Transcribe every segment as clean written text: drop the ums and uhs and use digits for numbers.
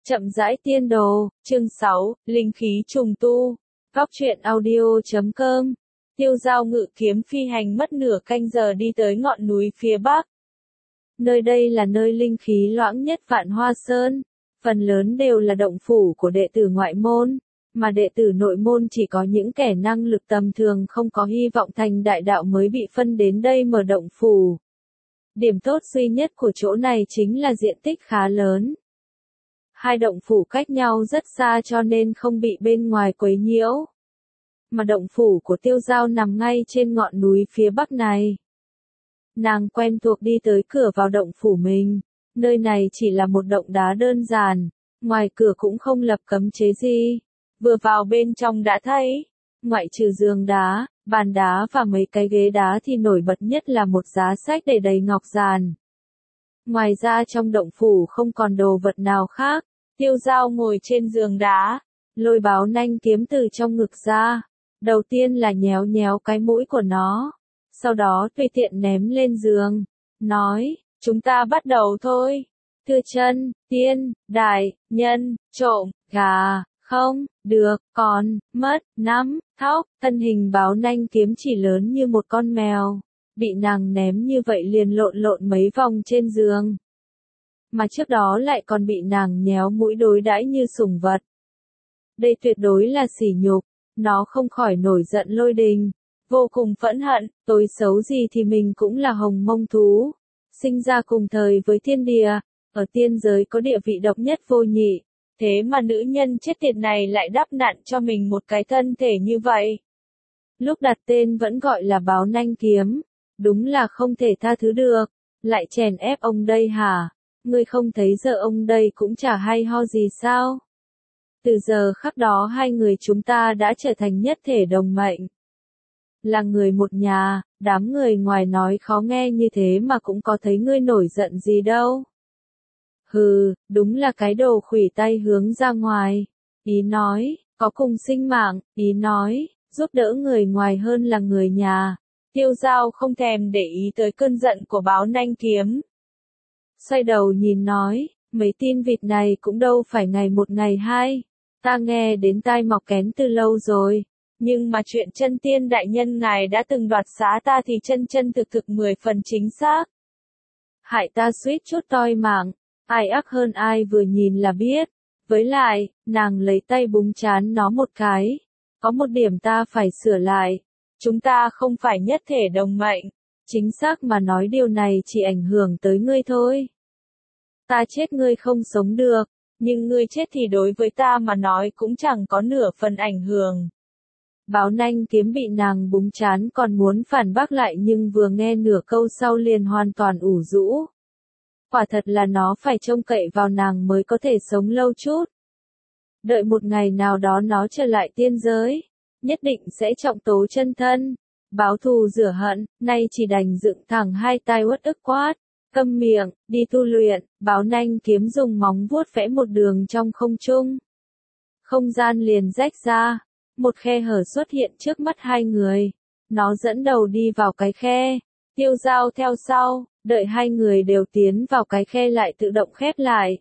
Chậm rãi tiên đồ, chương 6, linh khí trùng tu. Góc truyện audio.com. Tiêu Dao ngự kiếm phi hành mất nửa canh giờ đi tới ngọn núi phía bắc. Nơi đây là nơi linh khí loãng nhất Vạn Hoa Sơn. Phần lớn đều là động phủ của đệ tử ngoại môn, mà đệ tử nội môn chỉ có những kẻ năng lực tầm thường không có hy vọng thành đại đạo mới bị phân đến đây mở động phủ. Điểm tốt duy nhất của chỗ này chính là diện tích khá lớn. Hai động phủ cách nhau rất xa cho nên không bị bên ngoài quấy nhiễu. Mà động phủ của Tiêu Dao nằm ngay trên ngọn núi phía bắc này. Nàng quen thuộc đi tới cửa vào động phủ mình. Nơi này chỉ là một động đá đơn giản, ngoài cửa cũng không lập cấm chế gì. Vừa vào bên trong đã thấy, ngoại trừ giường đá, bàn đá và mấy cái ghế đá thì nổi bật nhất là một giá sách để đầy ngọc giàn. Ngoài ra trong động phủ không còn đồ vật nào khác. Tiêu Dao ngồi trên giường đá, lôi báo nanh kiếm từ trong ngực ra. Đầu tiên là nhéo nhéo cái mũi của nó, sau đó tùy tiện ném lên giường, nói, chúng ta bắt đầu thôi. Thưa chân, tiên, đại, nhân, trộm, gà, không, được, còn, mất, nắm, thóc. Thân hình báo nanh kiếm chỉ lớn như một con mèo, bị nàng ném như vậy liền lộn lộn mấy vòng trên giường. Mà trước đó lại còn bị nàng nhéo mũi đối đãi như sủng vật. Đây tuyệt đối là sỉ nhục, nó không khỏi nổi giận lôi đình, vô cùng phẫn hận, tối xấu gì thì mình cũng là hồng mông thú, sinh ra cùng thời với thiên địa, ở tiên giới có địa vị độc nhất vô nhị, thế mà nữ nhân chết tiệt này lại đắp nặn cho mình một cái thân thể như vậy. Lúc đặt tên vẫn gọi là báo nanh kiếm, đúng là không thể tha thứ được, lại chèn ép ông đây hả? Ngươi không thấy giờ ông đây cũng chả hay ho gì sao? Từ giờ khắc đó hai người chúng ta đã trở thành nhất thể đồng mệnh. Là người một nhà, đám người ngoài nói khó nghe như thế mà cũng có thấy ngươi nổi giận gì đâu. Hừ, đúng là cái đồ khủy tay hướng ra ngoài. Ý nói, có cùng sinh mạng, ý nói, giúp đỡ người ngoài hơn là người nhà. Tiêu Dao không thèm để ý tới cơn giận của báo nanh kiếm. Xoay đầu nhìn nói, mấy tin vịt này cũng đâu phải ngày một ngày hai, ta nghe đến tai mọc kén từ lâu rồi, nhưng mà chuyện chân tiên đại nhân ngài đã từng đoạt xá ta thì chân chân thực thực 10 phần chính xác. Hại ta suýt chút toi mạng, ai ác hơn ai vừa nhìn là biết, với lại, nàng lấy tay búng trán nó một cái, có một điểm ta phải sửa lại, chúng ta không phải nhất thể đồng mệnh. Chính xác mà nói điều này chỉ ảnh hưởng tới ngươi thôi. Ta chết ngươi không sống được, nhưng ngươi chết thì đối với ta mà nói cũng chẳng có nửa phần ảnh hưởng. Báo nanh kiếm bị nàng búng trán còn muốn phản bác lại nhưng vừa nghe nửa câu sau liền hoàn toàn ủ rũ. Quả thật là nó phải trông cậy vào nàng mới có thể sống lâu chút. Đợi một ngày nào đó nó trở lại tiên giới, nhất định sẽ trọng tố chân thân. Báo thù rửa hận, nay chỉ đành dựng thẳng hai tay uất ức quát, câm miệng, đi tu luyện. Báo nanh kiếm dùng móng vuốt vẽ một đường trong không trung. Không gian liền rách ra, một khe hở xuất hiện trước mắt hai người. Nó dẫn đầu đi vào cái khe, Tiêu Dao theo sau, đợi hai người đều tiến vào cái khe lại tự động khép lại.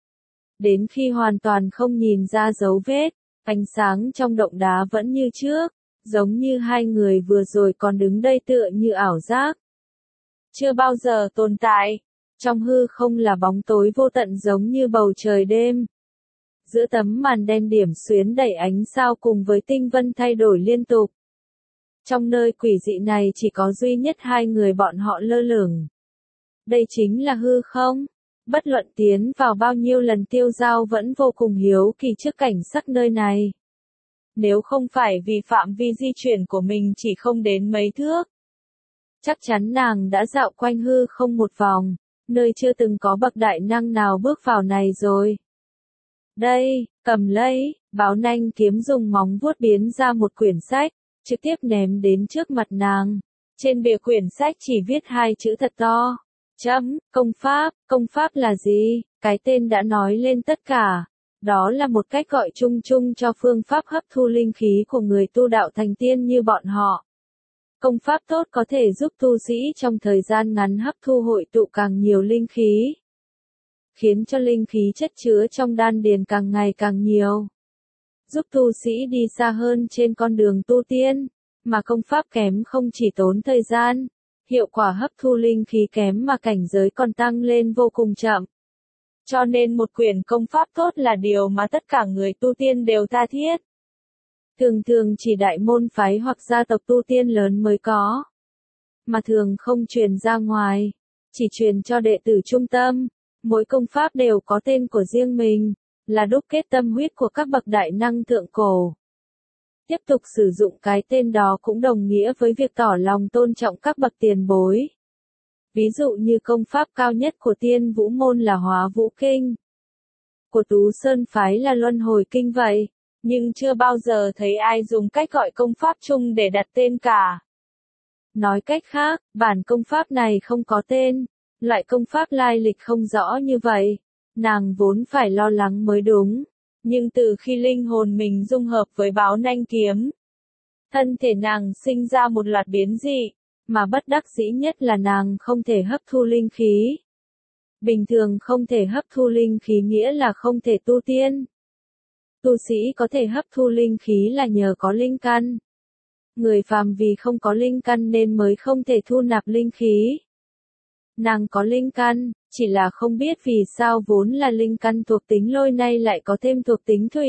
Đến khi hoàn toàn không nhìn ra dấu vết, ánh sáng trong động đá vẫn như trước. Giống như hai người vừa rồi còn đứng đây tựa như ảo giác. Chưa bao giờ tồn tại. Trong hư không là bóng tối vô tận giống như bầu trời đêm. Giữa tấm màn đen điểm xuyến đầy ánh sao cùng với tinh vân thay đổi liên tục. Trong nơi quỷ dị này chỉ có duy nhất hai người bọn họ lơ lửng. Đây chính là hư không. Bất luận tiến vào bao nhiêu lần Tiêu Dao vẫn vô cùng hiếu kỳ trước cảnh sắc nơi này. Nếu không phải vì phạm vi di chuyển của mình chỉ không đến mấy thước, chắc chắn nàng đã dạo quanh hư không một vòng, nơi chưa từng có bậc đại năng nào bước vào này rồi. Đây, cầm lấy, báo nanh kiếm dùng móng vuốt biến ra một quyển sách, trực tiếp ném đến trước mặt nàng. Trên bìa quyển sách chỉ viết hai chữ thật to. Công pháp là gì? Cái tên đã nói lên tất cả. Đó là một cách gọi chung chung cho phương pháp hấp thu linh khí của người tu đạo thành tiên như bọn họ. Công pháp tốt có thể giúp tu sĩ trong thời gian ngắn hấp thu hội tụ càng nhiều linh khí. khiến cho linh khí chất chứa trong đan điền càng ngày càng nhiều, giúp tu sĩ đi xa hơn trên con đường tu tiên, mà công pháp kém không chỉ tốn thời gian, hiệu quả hấp thu linh khí kém mà cảnh giới còn tăng lên vô cùng chậm. Cho nên một quyển công pháp tốt là điều mà tất cả người tu tiên đều tha thiết. Thường thường chỉ đại môn phái hoặc gia tộc tu tiên lớn mới có, mà thường không truyền ra ngoài, chỉ truyền cho đệ tử trung tâm. Mỗi công pháp đều có tên của riêng mình, là đúc kết tâm huyết của các bậc đại năng thượng cổ. Tiếp tục sử dụng cái tên đó cũng đồng nghĩa với việc tỏ lòng tôn trọng các bậc tiền bối. Ví dụ như công pháp cao nhất của Tiên Vũ môn là Hóa Vũ Kinh, của Tú Sơn phái là Luân Hồi Kinh vậy, nhưng chưa bao giờ thấy ai dùng cách gọi công pháp chung để đặt tên cả. Nói cách khác, bản công pháp này không có tên, loại công pháp lai lịch không rõ như vậy, nàng vốn phải lo lắng mới đúng. Nhưng từ khi linh hồn mình dung hợp với Báo Nanh Kiếm, thân thể nàng sinh ra một loạt biến dị, mà bất đắc dĩ nhất là nàng không thể hấp thu linh khí. Bình thường không thể hấp thu linh khí nghĩa là không thể tu tiên. Tu sĩ có thể hấp thu linh khí là nhờ có linh căn. Người phàm vì không có linh căn nên mới không thể thu nạp linh khí. Nàng có linh căn, chỉ là không biết vì sao vốn là linh căn thuộc tính lôi nay lại có thêm thuộc tính thủy,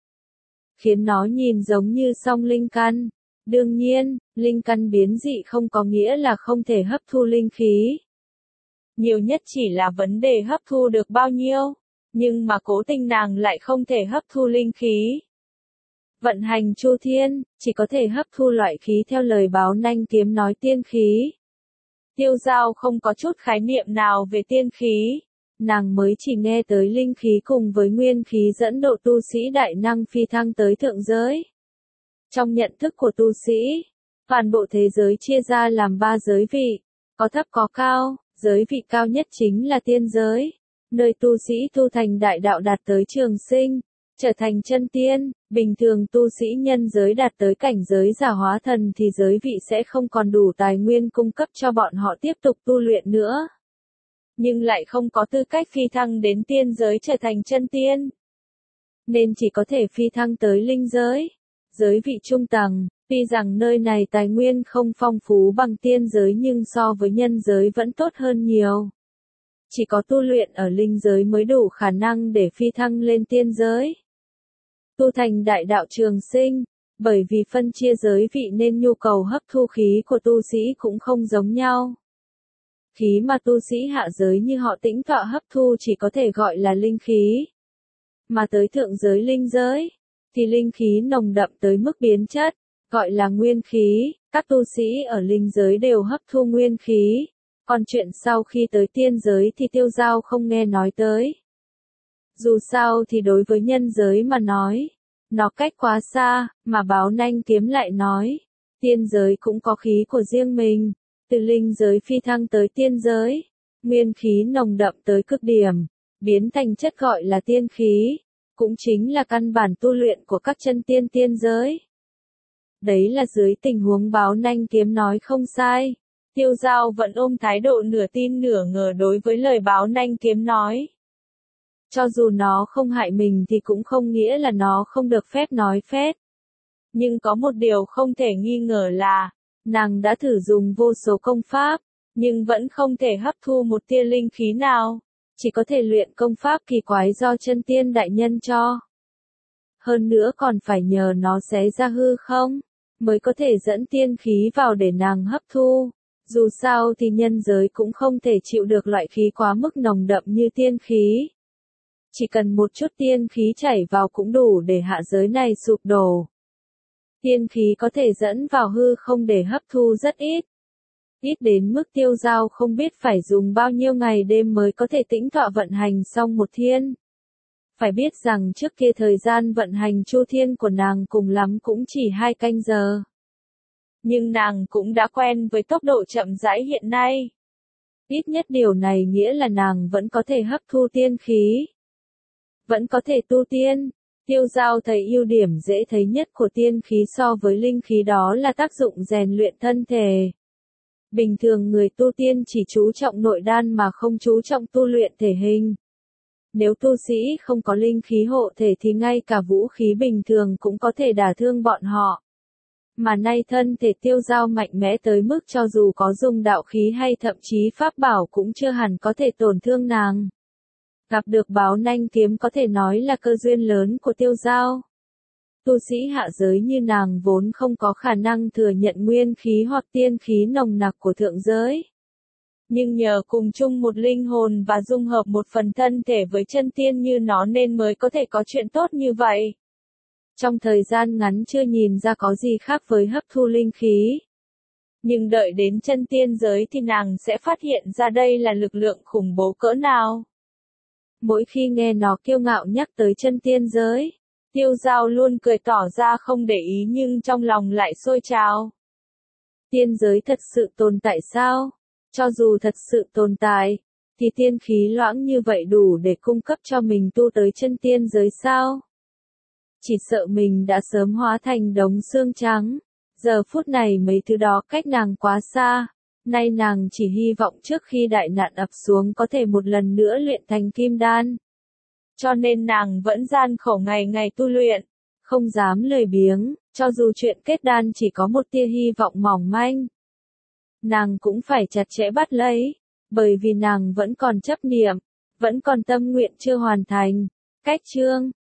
khiến nó nhìn giống như song linh căn. Đương nhiên, linh căn biến dị không có nghĩa là không thể hấp thu linh khí. Nhiều nhất chỉ là vấn đề hấp thu được bao nhiêu, nhưng mà cố tình nàng lại không thể hấp thu linh khí. Vận hành chu thiên, chỉ có thể hấp thu loại khí theo lời Báo Nanh Kiếm nói tiên khí. Tiêu Giao không có chút khái niệm nào về tiên khí, nàng mới chỉ nghe tới linh khí cùng với nguyên khí dẫn độ tu sĩ đại năng phi thăng tới thượng giới. Trong nhận thức của tu sĩ, toàn bộ thế giới chia ra làm 3 giới vị, có thấp có cao, giới vị cao nhất chính là tiên giới, nơi tu sĩ tu thành đại đạo đạt tới trường sinh, trở thành chân tiên. Bình thường tu sĩ nhân giới đạt tới cảnh giới giả hóa thần thì giới vị sẽ không còn đủ tài nguyên cung cấp cho bọn họ tiếp tục tu luyện nữa. Nhưng lại không có tư cách phi thăng đến tiên giới trở thành chân tiên, nên chỉ có thể phi thăng tới linh giới, giới vị trung tầng. Tuy rằng nơi này tài nguyên không phong phú bằng tiên giới nhưng so với nhân giới vẫn tốt hơn nhiều. Chỉ có tu luyện ở linh giới mới đủ khả năng để phi thăng lên tiên giới, tu thành đại đạo trường sinh. Bởi vì phân chia giới vị nên nhu cầu hấp thu khí của tu sĩ cũng không giống nhau. Khí mà tu sĩ hạ giới như họ Tĩnh Tọa hấp thu chỉ có thể gọi là linh khí. Mà tới thượng giới linh giới, thì linh khí nồng đậm tới mức biến chất, gọi là nguyên khí. Các tu sĩ ở linh giới đều hấp thu nguyên khí. Còn chuyện sau khi tới tiên giới thì Tiêu Giao không nghe nói tới. Dù sao thì đối với nhân giới mà nói, nó cách quá xa, mà Báo Nanh Kiếm lại nói, tiên giới cũng có khí của riêng mình. Từ linh giới phi thăng tới tiên giới, nguyên khí nồng đậm tới cực điểm, biến thành chất gọi là tiên khí, cũng chính là căn bản tu luyện của các chân tiên tiên giới. Đấy là dưới tình huống Báo Nanh Kiếm nói không sai. Tiêu Giao vẫn ôm thái độ nửa tin nửa ngờ đối với lời Báo Nanh Kiếm nói. Cho dù nó không hại mình thì cũng không nghĩa là nó không được phép nói phét. Nhưng có một điều không thể nghi ngờ là, nàng đã thử dùng vô số công pháp, nhưng vẫn không thể hấp thu một tia linh khí nào, chỉ có thể luyện công pháp kỳ quái do chân tiên đại nhân cho. Hơn nữa còn phải nhờ nó xé ra hư không, mới có thể dẫn tiên khí vào để nàng hấp thu. Dù sao thì nhân giới cũng không thể chịu được loại khí quá mức nồng đậm như tiên khí. Chỉ cần một chút tiên khí chảy vào cũng đủ để hạ giới này sụp đổ. Tiên khí có thể dẫn vào hư không để hấp thu rất ít. Ít đến mức Tiêu Giao không biết phải dùng bao nhiêu ngày đêm mới có thể tĩnh tọa vận hành xong một thiên. Phải biết rằng trước kia thời gian vận hành chu thiên của nàng cùng lắm cũng chỉ 2 canh giờ. Nhưng nàng cũng đã quen với tốc độ chậm rãi hiện nay. Ít nhất điều này nghĩa là nàng vẫn có thể hấp thu tiên khí, vẫn có thể tu tiên. Tiêu Giao thấy ưu điểm dễ thấy nhất của tiên khí so với linh khí đó là tác dụng rèn luyện thân thể. Bình thường người tu tiên chỉ chú trọng nội đan mà không chú trọng tu luyện thể hình. Nếu tu sĩ không có linh khí hộ thể thì ngay cả vũ khí bình thường cũng có thể đả thương bọn họ. Mà nay thân thể Tiêu Dao mạnh mẽ tới mức cho dù có dùng đạo khí hay thậm chí pháp bảo cũng chưa hẳn có thể tổn thương nàng. Gặp được báo nanh kiếm có thể nói là cơ duyên lớn của Tiêu Dao. Tu sĩ hạ giới như nàng vốn không có khả năng thừa nhận nguyên khí hoặc tiên khí nồng nặc của thượng giới. Nhưng nhờ cùng chung một linh hồn và dung hợp một phần thân thể với chân tiên như nó nên mới có thể có chuyện tốt như vậy. Trong thời gian ngắn chưa nhìn ra có gì khác với hấp thu linh khí. Nhưng đợi đến chân tiên giới thì nàng sẽ phát hiện ra đây là lực lượng khủng bố cỡ nào. Mỗi khi nghe nó kiêu ngạo nhắc tới chân tiên giới, Tiêu Dao luôn cười tỏ ra không để ý nhưng trong lòng lại sôi trào. Tiên giới thật sự tồn tại sao? Cho dù thật sự tồn tại, thì tiên khí loãng như vậy đủ để cung cấp cho mình tu tới chân tiên giới sao? Chỉ sợ mình đã sớm hóa thành đống xương trắng. Giờ phút này mấy thứ đó cách nàng quá xa. Nay nàng chỉ hy vọng trước khi đại nạn ập xuống có thể một lần nữa luyện thành kim đan. Cho nên nàng vẫn gian khổ ngày ngày tu luyện, không dám lười biếng, cho dù chuyện kết đan chỉ có một tia hy vọng mỏng manh. Nàng cũng phải chặt chẽ bắt lấy, bởi vì nàng vẫn còn chấp niệm, vẫn còn tâm nguyện chưa hoàn thành. Cách chương